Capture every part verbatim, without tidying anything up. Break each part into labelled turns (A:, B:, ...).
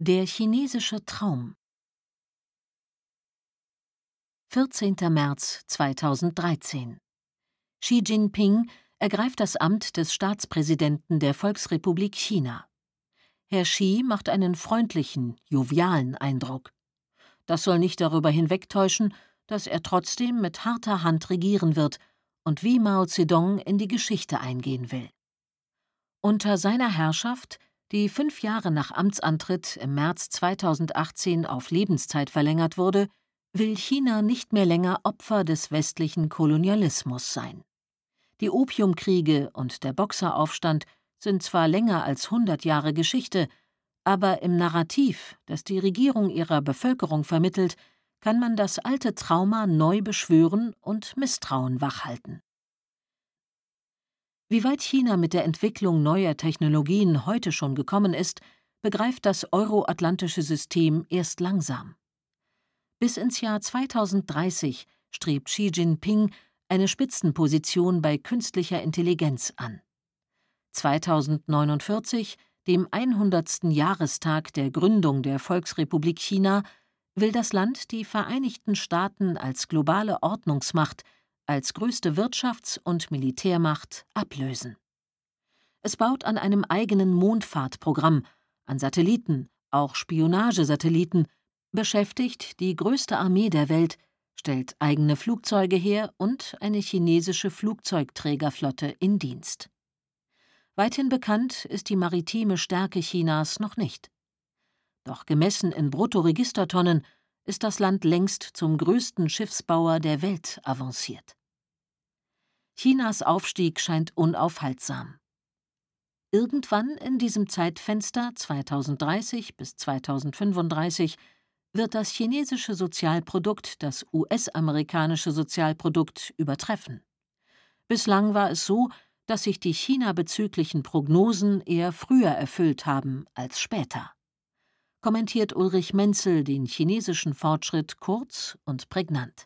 A: Der chinesische Traum. vierzehnter März zweitausenddreizehn. Xi Jinping ergreift das Amt des Staatspräsidenten der Volksrepublik China. Herr Xi macht einen freundlichen, jovialen Eindruck. Das soll nicht darüber hinwegtäuschen, dass er trotzdem mit harter Hand regieren wird und wie Mao Zedong in die Geschichte eingehen will. Unter seiner Herrschaft, die fünf Jahre nach Amtsantritt im März zweitausendachtzehn auf Lebenszeit verlängert wurde, will China nicht mehr länger Opfer des westlichen Kolonialismus sein. Die Opiumkriege und der Boxeraufstand sind zwar länger als hundert Jahre Geschichte, aber im Narrativ, das die Regierung ihrer Bevölkerung vermittelt, kann man das alte Trauma neu beschwören und Misstrauen wachhalten. Wie weit China mit der Entwicklung neuer Technologien heute schon gekommen ist, begreift das euroatlantische System erst langsam. Bis ins Jahr zweitausenddreißig strebt Xi Jinping eine Spitzenposition bei künstlicher Intelligenz an. zweitausendneunundvierzig, dem hundertsten Jahrestag der Gründung der Volksrepublik China, will das Land die Vereinigten Staaten als globale Ordnungsmacht, als größte Wirtschafts- und Militärmacht ablösen. Es baut an einem eigenen Mondfahrtprogramm, an Satelliten, auch Spionagesatelliten, beschäftigt die größte Armee der Welt, stellt eigene Flugzeuge her und eine chinesische Flugzeugträgerflotte in Dienst. Weithin bekannt ist die maritime Stärke Chinas noch nicht. Doch gemessen in Bruttoregistertonnen ist das Land längst zum größten Schiffsbauer der Welt avanciert. Chinas Aufstieg scheint unaufhaltsam. Irgendwann in diesem Zeitfenster zweitausenddreißig bis zweitausendfünfunddreißig wird das chinesische Sozialprodukt das U S-amerikanische Sozialprodukt übertreffen. Bislang war es so, dass sich die China-bezüglichen Prognosen eher früher erfüllt haben als später. Kommentiert Ulrich Menzel den chinesischen Fortschritt kurz und prägnant.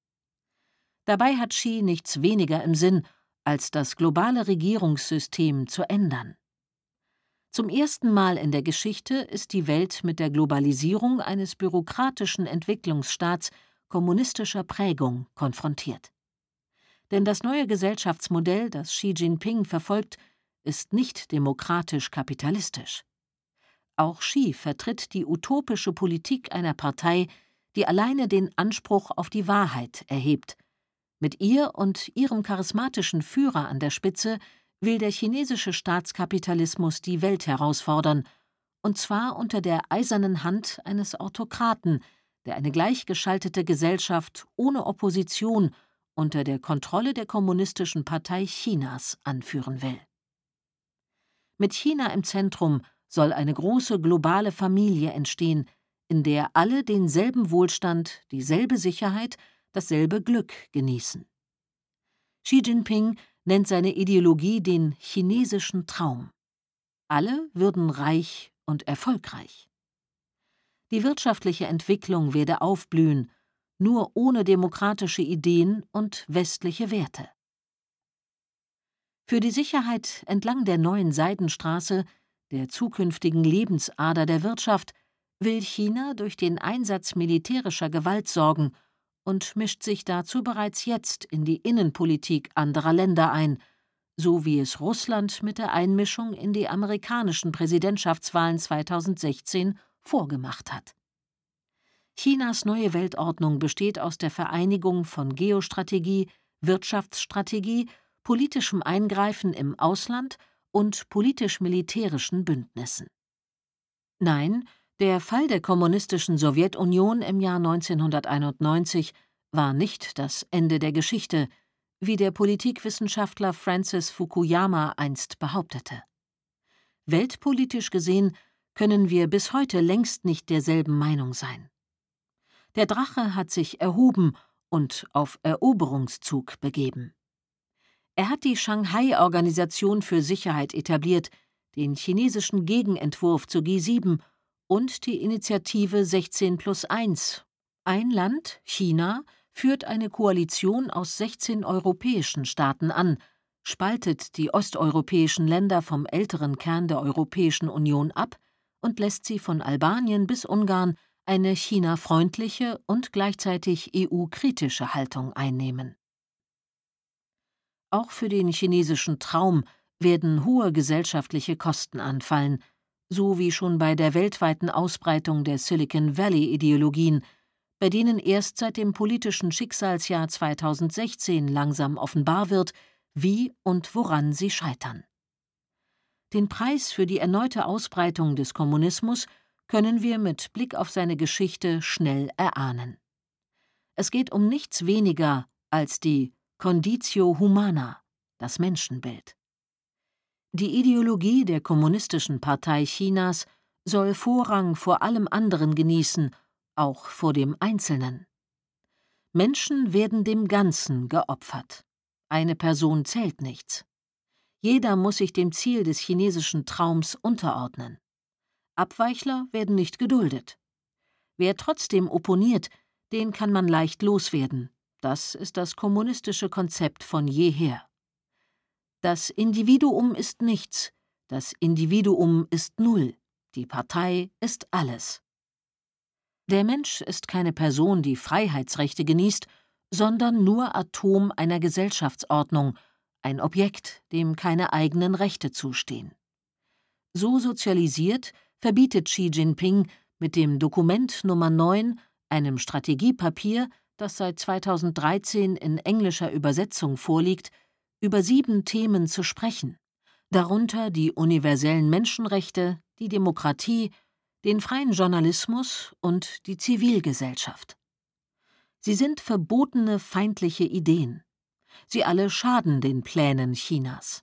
A: Dabei hat Xi nichts weniger im Sinn, als das globale Regierungssystem zu ändern. Zum ersten Mal in der Geschichte ist die Welt mit der Globalisierung eines bürokratischen Entwicklungsstaats kommunistischer Prägung konfrontiert. Denn das neue Gesellschaftsmodell, das Xi Jinping verfolgt, ist nicht demokratisch-kapitalistisch. Auch Xi vertritt die utopische Politik einer Partei, die alleine den Anspruch auf die Wahrheit erhebt. Mit ihr und ihrem charismatischen Führer an der Spitze will der chinesische Staatskapitalismus die Welt herausfordern, und zwar unter der eisernen Hand eines Autokraten, der eine gleichgeschaltete Gesellschaft ohne Opposition unter der Kontrolle der Kommunistischen Partei Chinas anführen will. Mit China im Zentrum soll eine große globale Familie entstehen, in der alle denselben Wohlstand, dieselbe Sicherheit, dasselbe Glück genießen. Xi Jinping nennt seine Ideologie den chinesischen Traum. Alle würden reich und erfolgreich. Die wirtschaftliche Entwicklung werde aufblühen, nur ohne demokratische Ideen und westliche Werte. Für die Sicherheit entlang der neuen Seidenstraße, der zukünftigen Lebensader der Wirtschaft, will China durch den Einsatz militärischer Gewalt sorgen und mischt sich dazu bereits jetzt in die Innenpolitik anderer Länder ein, so wie es Russland mit der Einmischung in die amerikanischen Präsidentschaftswahlen zweitausendsechzehn vorgemacht hat. Chinas neue Weltordnung besteht aus der Vereinigung von Geostrategie, Wirtschaftsstrategie, politischem Eingreifen im Ausland und politisch-militärischen Bündnissen. Nein, der Fall der kommunistischen Sowjetunion im Jahr neunzehnhunderteinundneunzig war nicht das Ende der Geschichte, wie der Politikwissenschaftler Francis Fukuyama einst behauptete. Weltpolitisch gesehen können wir bis heute längst nicht derselben Meinung sein. Der Drache hat sich erhoben und auf Eroberungszug begeben. Er hat die Shanghai-Organisation für Sicherheit etabliert, den chinesischen Gegenentwurf zur G sieben und die Initiative sechzehn plus eins. Ein Land, China, führt eine Koalition aus sechzehn europäischen Staaten an, spaltet die osteuropäischen Länder vom älteren Kern der Europäischen Union ab und lässt sie von Albanien bis Ungarn eine China-freundliche und gleichzeitig E U-kritische Haltung einnehmen. Auch für den chinesischen Traum werden hohe gesellschaftliche Kosten anfallen, so wie schon bei der weltweiten Ausbreitung der Silicon Valley-Ideologien, bei denen erst seit dem politischen Schicksalsjahr zweitausendsechzehn langsam offenbar wird, wie und woran sie scheitern. Den Preis für die erneute Ausbreitung des Kommunismus können wir mit Blick auf seine Geschichte schnell erahnen. Es geht um nichts weniger als die Conditio Humana, das Menschenbild. Die Ideologie der Kommunistischen Partei Chinas soll Vorrang vor allem anderen genießen, auch vor dem Einzelnen. Menschen werden dem Ganzen geopfert. Eine Person zählt nichts. Jeder muss sich dem Ziel des chinesischen Traums unterordnen. Abweichler werden nicht geduldet. Wer trotzdem opponiert, den kann man leicht loswerden. Das ist das kommunistische Konzept von jeher. Das Individuum ist nichts, das Individuum ist null, die Partei ist alles. Der Mensch ist keine Person, die Freiheitsrechte genießt, sondern nur Atom einer Gesellschaftsordnung, ein Objekt, dem keine eigenen Rechte zustehen. So sozialisiert verbietet Xi Jinping mit dem Dokument Nummer neun, einem Strategiepapier, das seit zweitausenddreizehn in englischer Übersetzung vorliegt, über sieben Themen zu sprechen, darunter die universellen Menschenrechte, die Demokratie, den freien Journalismus und die Zivilgesellschaft. Sie sind verbotene feindliche Ideen. Sie alle schaden den Plänen Chinas.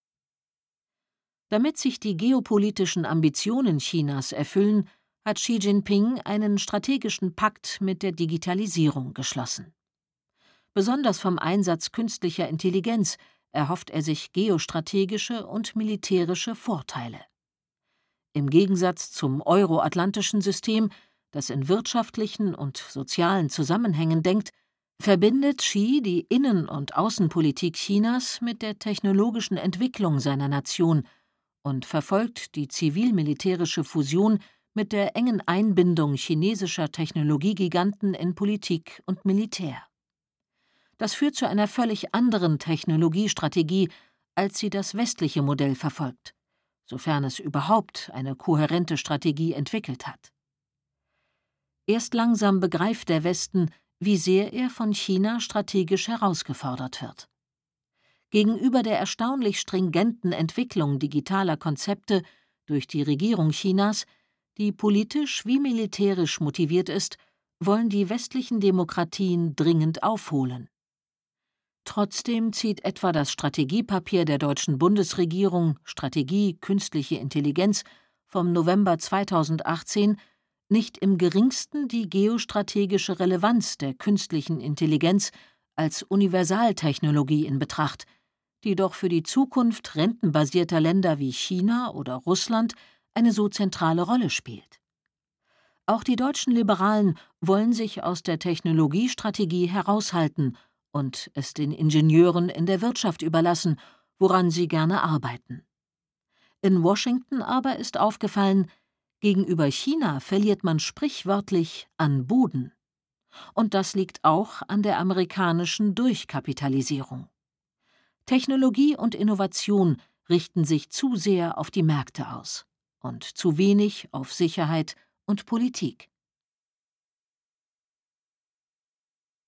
A: Damit sich die geopolitischen Ambitionen Chinas erfüllen, hat Xi Jinping einen strategischen Pakt mit der Digitalisierung geschlossen. Besonders vom Einsatz künstlicher Intelligenz erhofft er sich geostrategische und militärische Vorteile. Im Gegensatz zum euroatlantischen System, das in wirtschaftlichen und sozialen Zusammenhängen denkt, verbindet Xi die Innen- und Außenpolitik Chinas mit der technologischen Entwicklung seiner Nation und verfolgt die zivil-militärische Fusion mit der engen Einbindung chinesischer Technologiegiganten in Politik und Militär. Das führt zu einer völlig anderen Technologiestrategie, als sie das westliche Modell verfolgt, sofern es überhaupt eine kohärente Strategie entwickelt hat. Erst langsam begreift der Westen, wie sehr er von China strategisch herausgefordert wird. Gegenüber der erstaunlich stringenten Entwicklung digitaler Konzepte durch die Regierung Chinas, die politisch wie militärisch motiviert ist, wollen die westlichen Demokratien dringend aufholen. Trotzdem zieht etwa das Strategiepapier der deutschen Bundesregierung Strategie Künstliche Intelligenz vom November zweitausendachtzehn nicht im geringsten die geostrategische Relevanz der künstlichen Intelligenz als Universaltechnologie in Betracht, die doch für die Zukunft rentenbasierter Länder wie China oder Russland eine so zentrale Rolle spielt. Auch die deutschen Liberalen wollen sich aus der Technologiestrategie heraushalten und es den Ingenieuren in der Wirtschaft überlassen, woran sie gerne arbeiten. In Washington aber ist aufgefallen, gegenüber China verliert man sprichwörtlich an Boden. Und das liegt auch an der amerikanischen Durchkapitalisierung. Technologie und Innovation richten sich zu sehr auf die Märkte aus und zu wenig auf Sicherheit und Politik.